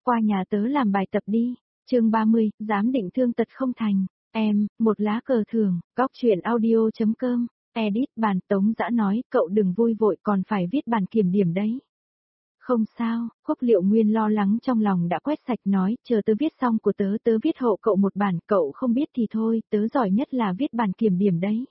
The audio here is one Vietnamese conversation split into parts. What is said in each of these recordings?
qua nhà tớ làm bài tập đi. Chương 30, giám định thương tật không thành. Em, một lá cờ thưởng, góc truyện audio.com, edit bản. Tống Dã nói, cậu đừng vui vội, còn phải viết bản kiểm điểm đấy. Không sao, Khúc Liệu Nguyên lo lắng trong lòng đã quét sạch, nói, chờ tớ viết xong của tớ, tớ viết hộ cậu một bản, cậu không biết thì thôi, tớ giỏi nhất là viết bản kiểm điểm đấy.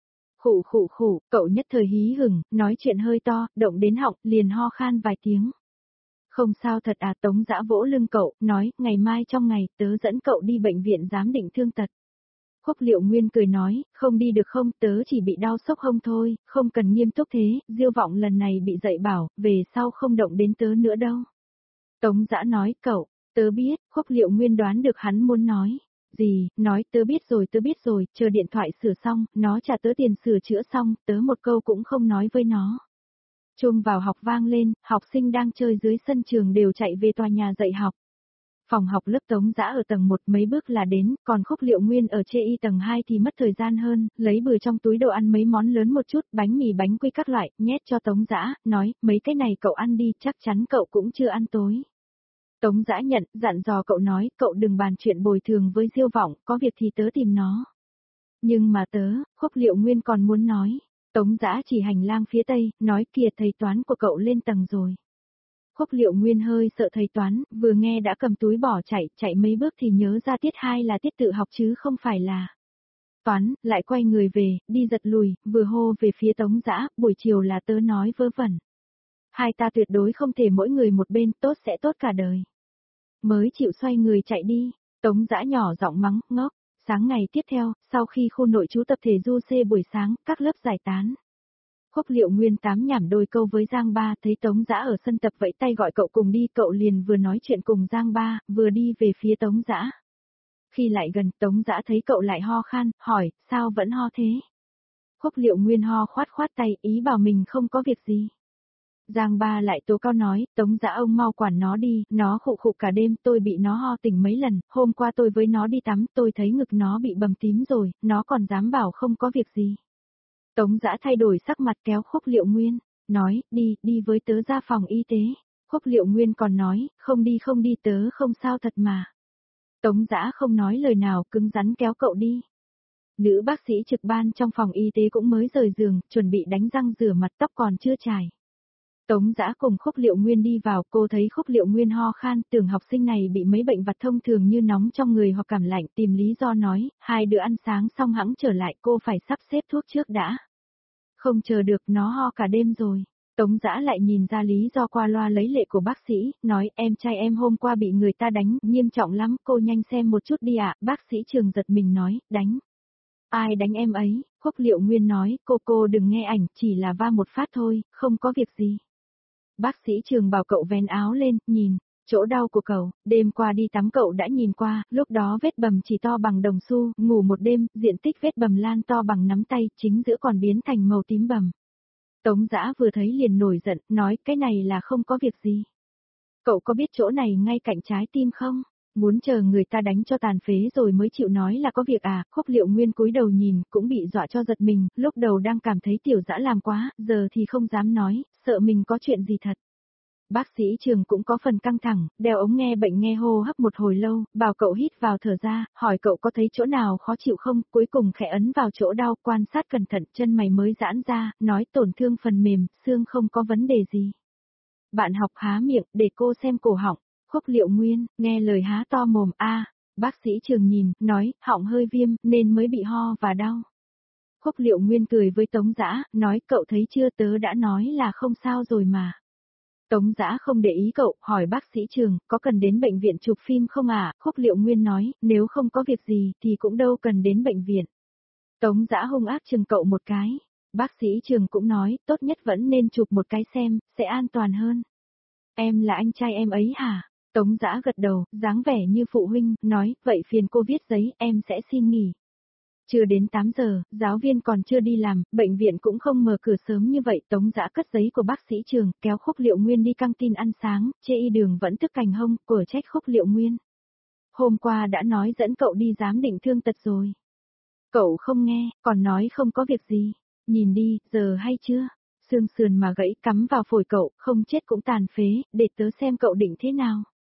Khụ khụ khụ, cậu nhất thời hí hửng, nói chuyện hơi to, động đến họng, liền ho khan vài tiếng. Không sao thật à. Tống Dã vỗ lưng cậu, nói, ngày mai trong ngày, tớ dẫn cậu đi bệnh viện giám định thương tật. Khúc Liệu Nguyên cười nói, không đi được không, tớ chỉ bị đau sốc hông thôi, không cần nghiêm túc thế, Diêu Vọng lần này bị dạy bảo, về sau không động đến tớ nữa đâu. Tống Dã nói, cậu, tớ biết. Khúc Liệu Nguyên đoán được hắn muốn nói gì, nói, tớ biết rồi, chờ điện thoại sửa xong, nó trả tớ tiền sửa chữa xong, tớ một câu cũng không nói với nó. Chuông vào học vang lên, học sinh đang chơi dưới sân trường đều chạy về tòa nhà dạy học. Phòng học lớp Tống Dã ở tầng 1 mấy bước là đến, còn Khúc Liệu Nguyên ở chê y tầng 2 thì mất thời gian hơn, lấy bừa trong túi đồ ăn mấy món lớn một chút, bánh mì bánh quy các loại, nhét cho Tống Dã, nói, mấy cái này cậu ăn đi, chắc chắn cậu cũng chưa ăn tối. Tống Dã nhận, dặn dò cậu nói, cậu đừng bàn chuyện bồi thường với Diêu Vọng, có việc thì tớ tìm nó. Nhưng mà tớ, Khúc Liệu Nguyên còn muốn nói. Tống Dã chỉ hành lang phía tây, nói, kìa thầy toán của cậu lên tầng rồi. Khúc Liệu Nguyên hơi sợ thầy toán, vừa nghe đã cầm túi bỏ chạy mấy bước thì nhớ ra tiết 2 là tiết tự học chứ không phải là toán, lại quay người về, đi giật lùi, vừa hô về phía Tống Dã, buổi chiều là tớ nói vớ vẩn. Hai ta tuyệt đối không thể mỗi người một bên, tốt sẽ tốt cả đời. Mới chịu xoay người chạy đi, Tống Dã nhỏ giọng mắng, ngốc. Sáng ngày tiếp theo, sau khi khu nội trú tập thể du xê buổi sáng, các lớp giải tán. Khúc Liệu Nguyên tám nhảm đôi câu với Giang Ba, thấy Tống Dã ở sân tập vẫy tay gọi cậu cùng đi, cậu liền vừa nói chuyện cùng Giang Ba, vừa đi về phía Tống Dã. Khi lại gần, Tống Dã thấy cậu lại ho khan, hỏi, sao vẫn ho thế? Khúc Liệu Nguyên ho khoát tay, ý bảo mình không có việc gì. Giang Ba lại tố cao nói, Tống Dã ông mau quản nó đi, nó khụ khụ cả đêm, tôi bị nó ho tỉnh mấy lần, hôm qua tôi với nó đi tắm, tôi thấy ngực nó bị bầm tím rồi, nó còn dám bảo không có việc gì. Tống Dã thay đổi sắc mặt kéo Khúc Liệu Nguyên, nói, đi với tớ ra phòng y tế. Khúc Liệu Nguyên còn nói, không đi tớ không sao thật mà. Tống Dã không nói lời nào, cứng rắn kéo cậu đi. Nữ bác sĩ trực ban trong phòng y tế cũng mới rời giường, chuẩn bị đánh răng rửa mặt, tóc còn chưa chải. Tống Dã cùng Khúc Liệu Nguyên đi vào, cô thấy Khúc Liệu Nguyên ho khan, tưởng học sinh này bị mấy bệnh vặt thông thường như nóng trong người hoặc cảm lạnh, tìm lý do nói, hai đứa ăn sáng xong hẵng trở lại, cô phải sắp xếp thuốc trước đã. Không chờ được, nó ho cả đêm rồi. Tống Dã lại nhìn ra lý do qua loa lấy lệ của bác sĩ, nói, em trai em hôm qua bị người ta đánh, nghiêm trọng lắm, cô nhanh xem một chút đi ạ. Bác sĩ Trường giật mình nói, đánh. Ai đánh em ấy? Khúc Liệu Nguyên nói, cô đừng nghe ảnh, chỉ là va một phát thôi, không có việc gì. Bác sĩ Trường bảo cậu vén áo lên, nhìn, chỗ đau của cậu, đêm qua đi tắm cậu đã nhìn qua, lúc đó vết bầm chỉ to bằng đồng xu, ngủ một đêm, diện tích vết bầm lan to bằng nắm tay, chính giữa còn biến thành màu tím bầm. Tống Dã vừa thấy liền nổi giận, nói cái này là không có việc gì. Cậu có biết chỗ này ngay cạnh trái tim không? Muốn chờ người ta đánh cho tàn phế rồi mới chịu nói là có việc à? Khúc Liệu Nguyên cúi đầu nhìn, cũng bị dọa cho giật mình, lúc đầu đang cảm thấy Tiểu Dã làm quá, giờ thì không dám nói, sợ mình có chuyện gì thật. Bác sĩ Trường cũng có phần căng thẳng, đeo ống nghe bệnh nghe hô hấp một hồi lâu, bảo cậu hít vào thở ra, hỏi cậu có thấy chỗ nào khó chịu không, cuối cùng khẽ ấn vào chỗ đau, quan sát cẩn thận, chân mày mới giãn ra, nói tổn thương phần mềm, xương không có vấn đề gì. Bạn học há miệng, để cô xem cổ họng. Khúc Liệu Nguyên, nghe lời há to mồm, bác sĩ Trường nhìn, nói, họng hơi viêm, nên mới bị ho và đau. Khúc Liệu Nguyên cười với Tống Dã, nói, cậu thấy chưa, tớ đã nói là không sao rồi mà. Tống Dã không để ý cậu, hỏi bác sĩ Trường, có cần đến bệnh viện chụp phim không à? Khúc Liệu Nguyên nói, nếu không có việc gì, thì cũng đâu cần đến bệnh viện. Tống Dã hung ác chừng cậu một cái. Bác sĩ Trường cũng nói, tốt nhất vẫn nên chụp một cái xem, sẽ an toàn hơn. Em là anh trai em ấy hả? Tống Dã gật đầu, dáng vẻ như phụ huynh, nói, vậy phiền cô viết giấy, em sẽ xin nghỉ. Chưa đến 8 giờ, giáo viên còn chưa đi làm, bệnh viện cũng không mở cửa sớm như vậy. Tống Dã cất giấy của bác sĩ Trường, kéo Khúc Liệu Nguyên đi căng tin ăn sáng, chê y đường vẫn tức cành hông, của trách Khúc Liệu Nguyên. Hôm qua đã nói dẫn cậu đi giám định thương tật rồi. Cậu không nghe, còn nói không có việc gì. Nhìn đi, giờ hay chưa? Xương sườn mà gãy cắm vào phổi cậu, không chết cũng tàn phế, để tớ xem cậu định thế nào.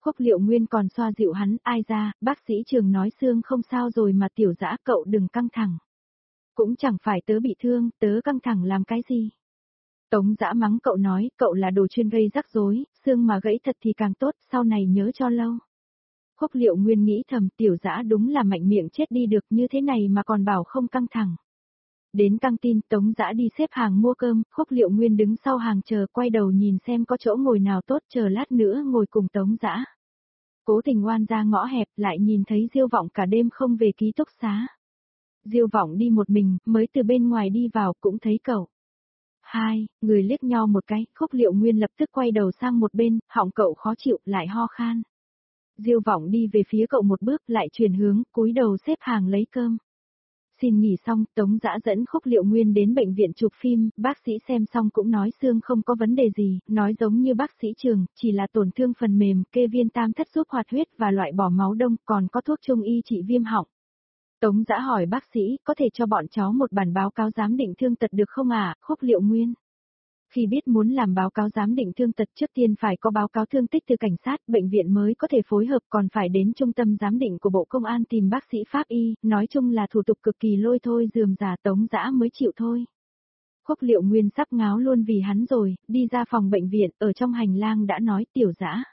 Khúc Liệu Nguyên còn xoa dịu hắn, ai ra, bác sĩ Trường nói xương không sao rồi mà Tiểu Dã cậu đừng căng thẳng. Cũng chẳng phải tớ bị thương, tớ căng thẳng làm cái gì. Tống Dã mắng cậu nói, cậu là đồ chuyên gây rắc rối, xương mà gãy thật thì càng tốt, sau này nhớ cho lâu. Khúc Liệu Nguyên nghĩ thầm, Tiểu Dã đúng là mạnh miệng chết đi được, như thế này mà còn bảo không căng thẳng. Đến căng tin, Tống Dã đi xếp hàng mua cơm, Khúc Liệu Nguyên đứng sau hàng chờ, quay đầu nhìn xem có chỗ ngồi nào tốt, chờ lát nữa ngồi cùng Tống Dã. Cố Tình oan ra ngõ hẹp, lại nhìn thấy Diêu Vọng cả đêm không về ký túc xá. Diêu Vọng đi một mình, mới từ bên ngoài đi vào cũng thấy cậu. Hai, người liếc nhau một cái, Khúc Liệu Nguyên lập tức quay đầu sang một bên, họng cậu khó chịu, lại ho khan. Diêu Vọng đi về phía cậu một bước, lại chuyển hướng, cúi đầu xếp hàng lấy cơm. Xin nghỉ xong, Tống Dã dẫn Khúc Liệu Nguyên đến bệnh viện chụp phim, bác sĩ xem xong cũng nói xương không có vấn đề gì, nói giống như bác sĩ Trường, chỉ là tổn thương phần mềm, kê viên tam thất giúp hoạt huyết và loại bỏ máu đông, còn có thuốc trung y trị viêm họng. Tống Dã hỏi bác sĩ, có thể cho bọn cháu một bản báo cáo giám định thương tật được không ạ, Khúc Liệu Nguyên? Khi biết muốn làm báo cáo giám định thương tật trước tiên phải có báo cáo thương tích từ cảnh sát, bệnh viện mới có thể phối hợp, còn phải đến trung tâm giám định của Bộ Công an tìm bác sĩ pháp y, nói chung là thủ tục cực kỳ lôi thôi, rườm rà. Tống Dã mới chịu thôi. Khúc Liệu Nguyên sắp ngáo luôn vì hắn rồi, đi ra phòng bệnh viện, ở trong hành lang đã nói, Tiểu Dã.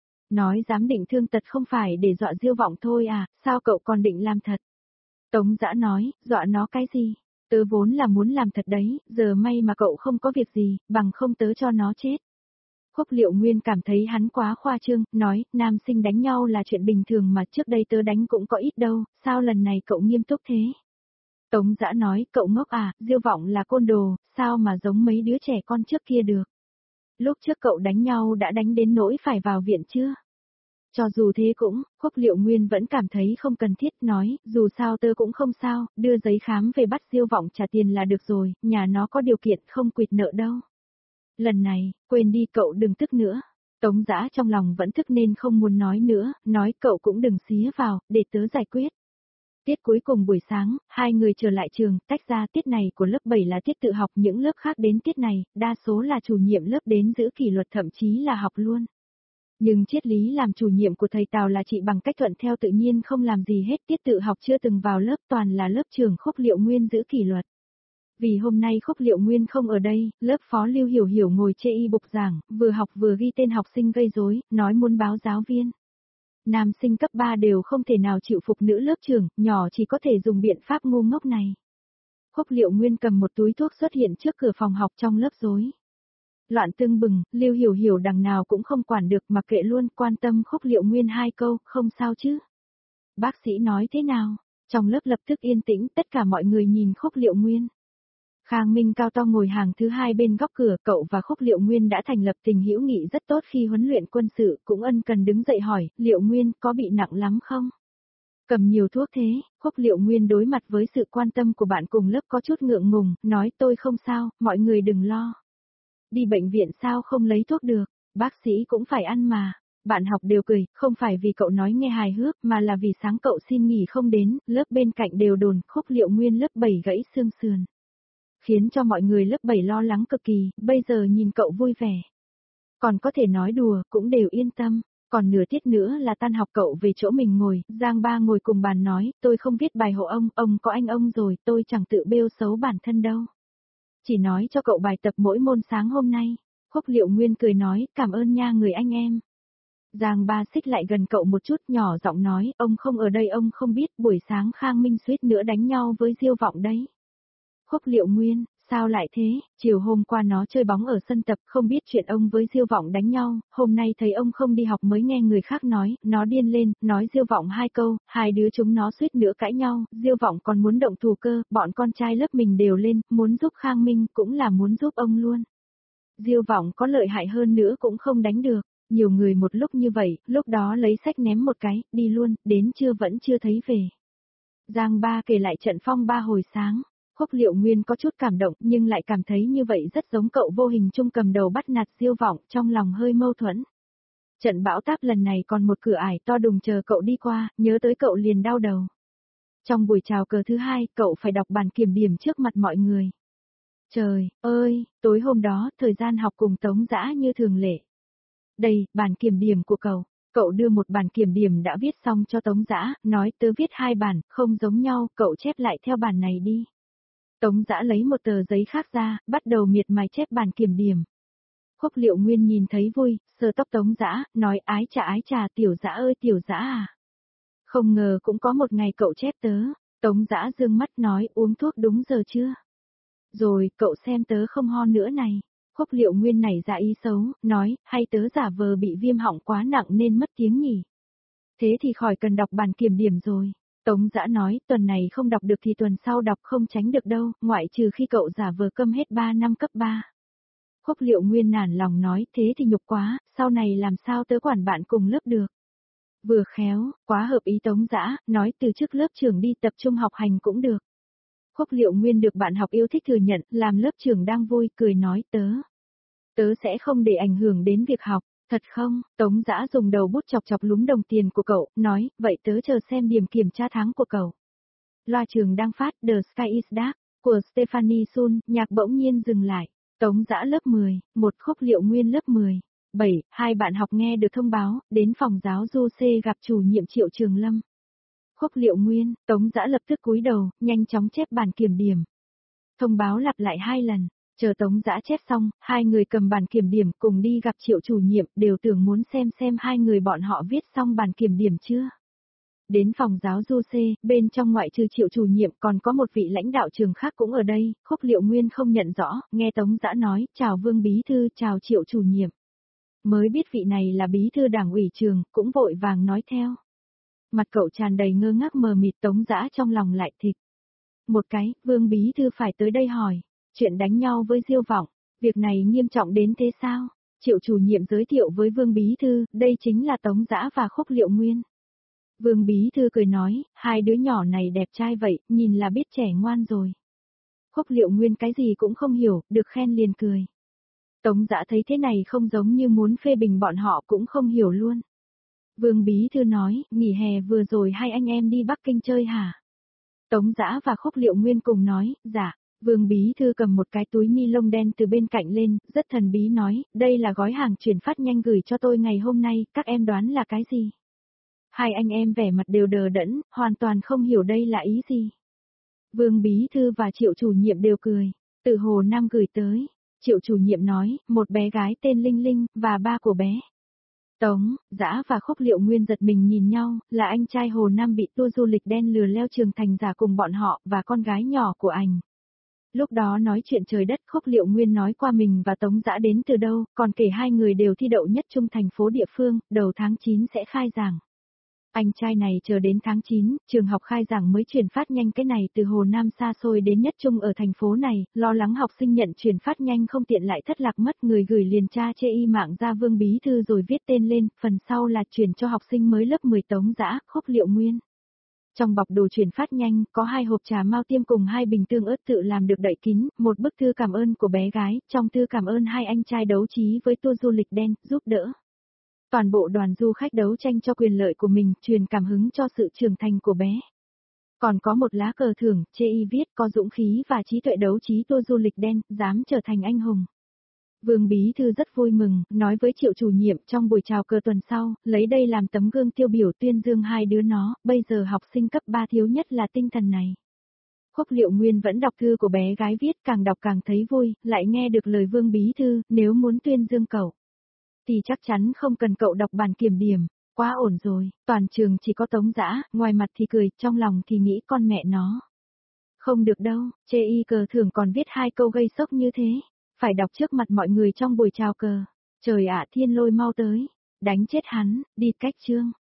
Nói giám định thương tật không phải để dọa Diêu Vọng thôi à, sao cậu còn định làm thật? Tống Dã nói, dọa nó cái gì? Tớ vốn là muốn làm thật đấy, giờ may mà cậu không có việc gì, bằng không tớ cho nó chết. Khúc Liệu Nguyên cảm thấy hắn quá khoa trương, nói, nam sinh đánh nhau là chuyện bình thường mà trước đây tớ đánh cũng có ít đâu, sao lần này cậu nghiêm túc thế? Tống Dã nói, cậu ngốc à, Diêu Vọng là côn đồ, sao mà giống mấy đứa trẻ con trước kia được? Lúc trước cậu đánh nhau đã đánh đến nỗi phải vào viện chưa? Cho dù thế cũng, Khúc Liệu Nguyên vẫn cảm thấy không cần thiết, nói, dù sao tớ cũng không sao, đưa giấy khám về bắt Diêu Vọng trả tiền là được rồi, nhà nó có điều kiện không quỵt nợ đâu. Lần này, quên đi cậu đừng tức nữa. Tống Dã trong lòng vẫn tức nên không muốn nói nữa, nói cậu cũng đừng xía vào, để tớ giải quyết. Tiết cuối cùng buổi sáng, hai người trở lại trường, tách ra tiết này của lớp 7 là tiết tự học, những lớp khác đến tiết này, đa số là chủ nhiệm lớp đến giữ kỷ luật thậm chí là học luôn. Nhưng triết lý làm chủ nhiệm của thầy Tào là chị bằng cách thuận theo tự nhiên không làm gì hết, tiết tự học chưa từng vào lớp, toàn là lớp trưởng Khúc Liệu Nguyên giữ kỷ luật. Vì hôm nay Khúc Liệu Nguyên không ở đây, lớp phó Lưu Hiểu Hiểu ngồi chê y bục giảng, vừa học vừa ghi tên học sinh gây rối, nói muốn báo giáo viên. Nam sinh cấp 3 đều không thể nào chịu phục nữ lớp trưởng, nhỏ chỉ có thể dùng biện pháp ngu ngốc này. Khúc Liệu Nguyên cầm một túi thuốc xuất hiện trước cửa phòng học trong lớp rối. Loạn tương bừng, Lưu Hiểu Hiểu đằng nào cũng không quản được, mặc kệ luôn, quan tâm Khúc Liệu Nguyên hai câu, không sao chứ. Bác sĩ nói thế nào? Trong lớp lập tức yên tĩnh, tất cả mọi người nhìn Khúc Liệu Nguyên. Khang Minh cao to ngồi hàng thứ hai bên góc cửa, cậu và Khúc Liệu Nguyên đã thành lập tình hữu nghị rất tốt khi huấn luyện quân sự, cũng ân cần đứng dậy hỏi, Liệu Nguyên có bị nặng lắm không? Cầm nhiều thuốc thế, Khúc Liệu Nguyên đối mặt với sự quan tâm của bạn cùng lớp có chút ngượng ngùng, nói tôi không sao, mọi người đừng lo. Đi bệnh viện sao không lấy thuốc được, bác sĩ cũng phải ăn mà. Bạn học đều cười, không phải vì cậu nói nghe hài hước mà là vì sáng cậu xin nghỉ không đến, lớp bên cạnh đều đồn Khúc Liệu Nguyên lớp 7 gãy xương sườn. Khiến cho mọi người lớp 7 lo lắng cực kỳ, bây giờ nhìn cậu vui vẻ. Còn có thể nói đùa, cũng đều yên tâm. Còn nửa tiết nữa là tan học cậu về chỗ mình ngồi, Giang Ba ngồi cùng bàn nói, tôi không viết bài hộ ông có anh ông rồi, tôi chẳng tự bêu xấu bản thân đâu. Chỉ nói cho cậu bài tập mỗi môn sáng hôm nay. Khúc Liệu Nguyên cười nói, cảm ơn nha người anh em. Giang Ba xích lại gần cậu một chút, nhỏ giọng nói, ông không ở đây ông không biết, buổi sáng Khang Minh suýt nữa đánh nhau với Diêu Vọng đấy. Khúc Liệu Nguyên, sao lại thế, chiều hôm qua nó chơi bóng ở sân tập, không biết chuyện ông với Diêu Vọng đánh nhau, hôm nay thấy ông không đi học mới nghe người khác nói, nó điên lên, nói Diêu Vọng hai câu, hai đứa chúng nó suýt nữa cãi nhau, Diêu Vọng còn muốn động thủ cơ, bọn con trai lớp mình đều lên, muốn giúp Khang Minh, cũng là muốn giúp ông luôn. Diêu Vọng có lợi hại hơn nữa cũng không đánh được, nhiều người một lúc như vậy, lúc đó lấy sách ném một cái, đi luôn, đến trưa vẫn chưa thấy về. Giang Ba kể lại trận phong ba hồi sáng. Khúc Liệu Nguyên có chút cảm động nhưng lại cảm thấy như vậy rất giống cậu vô hình chung cầm đầu bắt nạt Diêu Vọng, trong lòng hơi mâu thuẫn. Trận bão táp lần này còn một cửa ải to đùng chờ cậu đi qua, nhớ tới cậu liền đau đầu. Trong buổi chào cờ thứ hai, cậu phải đọc bản kiểm điểm trước mặt mọi người. Trời ơi, tối hôm đó, thời gian học cùng Tống Dã như thường lệ. Đây, bản kiểm điểm của cậu Cậu đưa một bản kiểm điểm đã viết xong cho Tống Dã, nói tớ viết 2 bản, không giống nhau, cậu chép lại theo bản này đi. Tống Dã lấy một tờ giấy khác ra, bắt đầu miệt mài chép bản kiểm điểm. Khúc Liệu Nguyên nhìn thấy vui, sờ tóc Tống Dã, nói ái chà Tiểu Dã ơi Tiểu Dã à. Không ngờ cũng có một ngày cậu chép tớ. Tống Dã dương mắt nói uống thuốc đúng giờ chưa? Rồi, cậu xem tớ không ho nữa này. Khúc Liệu Nguyên nảy ra ý xấu, nói, hay tớ giả vờ bị viêm họng quá nặng nên mất tiếng nhỉ? Thế thì khỏi cần đọc bản kiểm điểm rồi. Tống Dã nói, tuần này không đọc được thì tuần sau đọc không tránh được đâu, ngoại trừ khi cậu giả vờ câm hết 3 năm cấp 3. Khúc Liệu Nguyên nản lòng nói, thế thì nhục quá, sau này làm sao tớ quản bạn cùng lớp được? Vừa khéo, quá hợp ý Tống Dã, nói từ trước lớp trưởng đi tập trung học hành cũng được. Khúc Liệu Nguyên được bạn học yêu thích thừa nhận, làm lớp trưởng đang vui, cười nói tớ sẽ không để ảnh hưởng đến việc học, thật không? Tống Dã dùng đầu bút chọc chọc lúm đồng tiền của cậu, nói, vậy tớ chờ xem điểm kiểm tra tháng của cậu. Loa trường đang phát The Sky is Dark, của Stephanie Sun, nhạc bỗng nhiên dừng lại. Tống Dã lớp 10, một Khúc Liệu Nguyên lớp 10. 7, hai bạn học nghe được thông báo, đến phòng giáo du C gặp chủ nhiệm Triệu Trường Lâm. Khúc Liệu Nguyên, Tống Dã lập tức cúi đầu, nhanh chóng chép bản kiểm điểm. Thông báo lặp lại 2 lần, chờ Tống Dã chép xong, hai người cầm bản kiểm điểm cùng đi gặp Triệu chủ nhiệm, đều tưởng muốn xem hai người bọn họ viết xong bản kiểm điểm chưa. Đến phòng giáo du C, bên trong ngoại trừ Triệu chủ nhiệm còn có một vị lãnh đạo trường khác cũng ở đây, Khúc Liệu Nguyên không nhận rõ, nghe Tống Dã nói, chào Vương Bí Thư, chào Triệu chủ nhiệm. Mới biết vị này là bí thư đảng ủy trường, cũng vội vàng nói theo. Mặt cậu tràn đầy ngơ ngác mờ mịt. Tống Dã trong lòng lại thịch. Một cái, Vương bí thư phải tới đây hỏi, chuyện đánh nhau với Diêu Vọng, việc này nghiêm trọng đến thế sao? Triệu chủ nhiệm giới thiệu với Vương bí thư, đây chính là Tống Dã và Khúc Liệu Nguyên. Vương bí thư cười nói, hai đứa nhỏ này đẹp trai vậy, nhìn là biết trẻ ngoan rồi. Khúc Liệu Nguyên cái gì cũng không hiểu, được khen liền cười. Tống Dã thấy thế này không giống như muốn phê bình bọn họ, cũng không hiểu luôn. Vương bí thư nói, nghỉ hè vừa rồi hai anh em đi Bắc Kinh chơi hả? Tống Dã và Khúc Liệu Nguyên cùng nói, dạ. Vương bí thư cầm một cái túi ni lông đen từ bên cạnh lên, rất thần bí nói, đây là gói hàng chuyển phát nhanh gửi cho tôi ngày hôm nay, các em đoán là cái gì? Hai anh em vẻ mặt đều đờ đẫn, hoàn toàn không hiểu đây là ý gì. Vương bí thư và Triệu chủ nhiệm đều cười, từ Hồ Nam gửi tới. Triệu chủ nhiệm nói, một bé gái tên Linh Linh, và ba của bé. Tống, Dã và Khúc Liệu Nguyên giật mình nhìn nhau, là anh trai Hồ Nam bị tour du lịch đen lừa leo trường thành giả cùng bọn họ, và con gái nhỏ của anh. Lúc đó nói chuyện trời đất, Khúc Liệu Nguyên nói qua mình và Tống Dã đến từ đâu, còn kể hai người đều thi đậu nhất trung thành phố địa phương, đầu tháng 9 sẽ khai giảng. Anh trai này chờ đến tháng 9, trường học khai giảng mới chuyển phát nhanh cái này từ Hồ Nam xa xôi đến nhất trung ở thành phố này, lo lắng học sinh nhận chuyển phát nhanh không tiện lại thất lạc mất, người gửi liền tra chê y mạng ra Vương bí thư rồi viết tên lên, phần sau là chuyển cho học sinh mới lớp 10 Tống Dã, Khúc Liệu Nguyên. Trong bọc đồ chuyển phát nhanh, có 2 hộp trà Mao Tiêm cùng 2 bình tương ớt tự làm được đậy kín, một bức thư cảm ơn của bé gái, trong thư cảm ơn hai anh trai đấu trí với tour du lịch đen, giúp đỡ. Toàn bộ đoàn du khách đấu tranh cho quyền lợi của mình, truyền cảm hứng cho sự trưởng thành của bé. Còn có một lá cờ thưởng, chê y viết có dũng khí và trí tuệ đấu trí tour du lịch đen, dám trở thành anh hùng. Vương bí thư rất vui mừng, nói với Triệu chủ nhiệm trong buổi chào cờ tuần sau, lấy đây làm tấm gương tiêu biểu tuyên dương hai đứa nó, bây giờ học sinh cấp 3 thiếu nhất là tinh thần này. Khúc Liệu Nguyên vẫn đọc thư của bé gái viết, càng đọc càng thấy vui, lại nghe được lời Vương bí thư, nếu muốn tuyên dương cậu thì chắc chắn không cần cậu đọc bản kiểm điểm, quá ổn rồi, toàn trường chỉ có Tống Dã, ngoài mặt thì cười, trong lòng thì nghĩ con mẹ nó. Không được đâu, chê y cờ thưởng còn viết 2 câu gây sốc như thế, phải đọc trước mặt mọi người trong buổi chào cờ. Trời ạ, Thiên Lôi mau tới, đánh chết hắn, đi cách chương.